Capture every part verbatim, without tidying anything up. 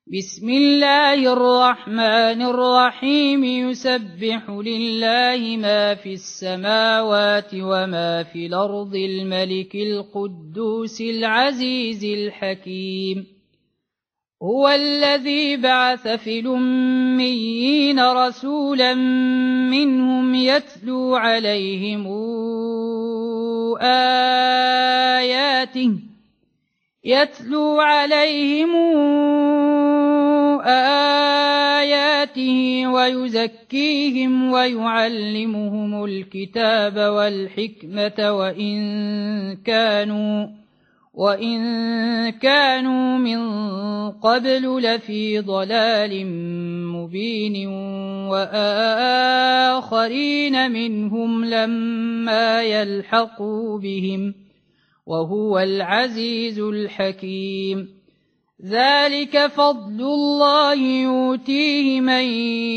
بسم الله الرحمن الرحيم يسبح لله ما في السماوات وما في الأرض الملك القدوس العزيز الحكيم هو الذي بعث في الأميين رسولا منهم يتلو عليهم آياته يتلو عليهم آياته ويزكيهم ويعلمهم الكتاب والحكمة وإن كانوا وإن كانوا من قبل لفي ضلال مبين وآخرين منهم لما يلحقوا بهم وهو العزيز الحكيم ذلك فضل الله يؤتيه من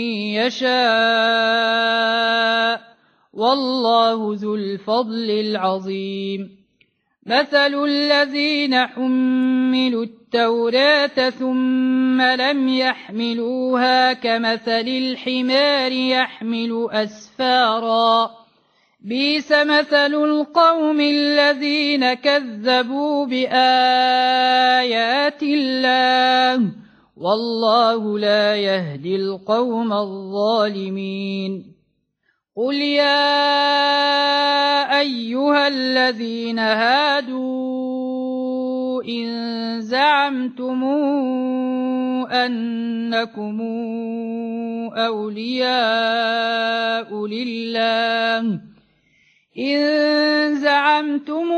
يشاء والله ذو الفضل العظيم مثل الذين حملوا التوراة ثم لم يحملوها كمثل الحمار يحمل أسفارا بئس مثل القوم الذين كذبوا بآيات الله والله لا يهدي القوم الظالمين قل يا أيها الذين هادوا إن زعمتم أنكم أولياء لله إن زعمتم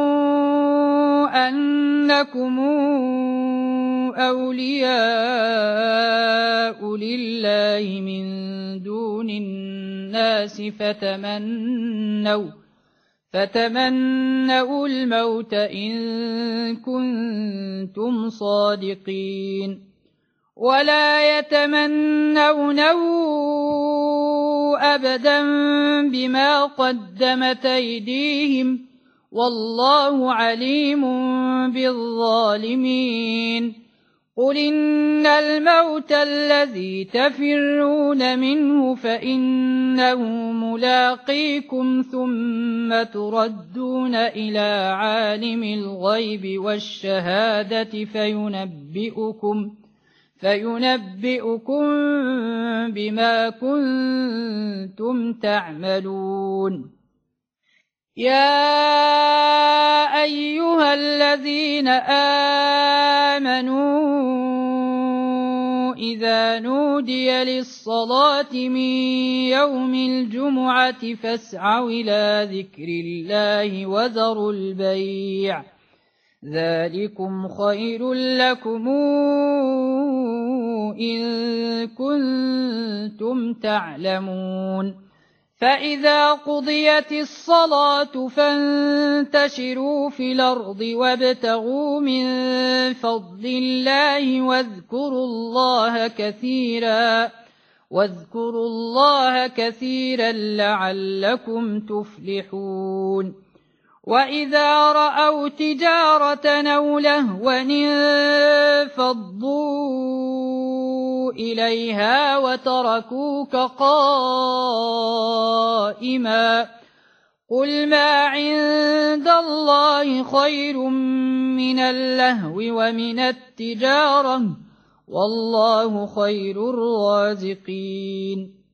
أنكم أولياء لله من دون الناس فتمنوا فتمنوا الموت إن كنتم صادقين ولا يتمنونه أبدا بما قدمت أيديهم والله عليم بالظالمين قل إن الموت الذي تفرون منه فإنه ملاقيكم ثم تردون إلى عالم الغيب والشهادة فينبئكم فينبئكم بما كنتم تعملون يا أيها الذين آمنوا إذا نودي للصلاة من يوم الجمعة فاسعوا إلى ذكر الله وذروا البيع ذلكم خير لكم إن كنتم تعلمون فإذا قضيت الصلاة فانتشروا في الأرض وابتغوا من فضل الله واذكروا الله كثيرا واذكروا الله كثيرا لعلكم تفلحون وإذا رأوا تجارة أو لهوا انفضوا إليها وتركوك قائما قل ما عند الله خير من اللهو ومن التجارة والله خير الرازقين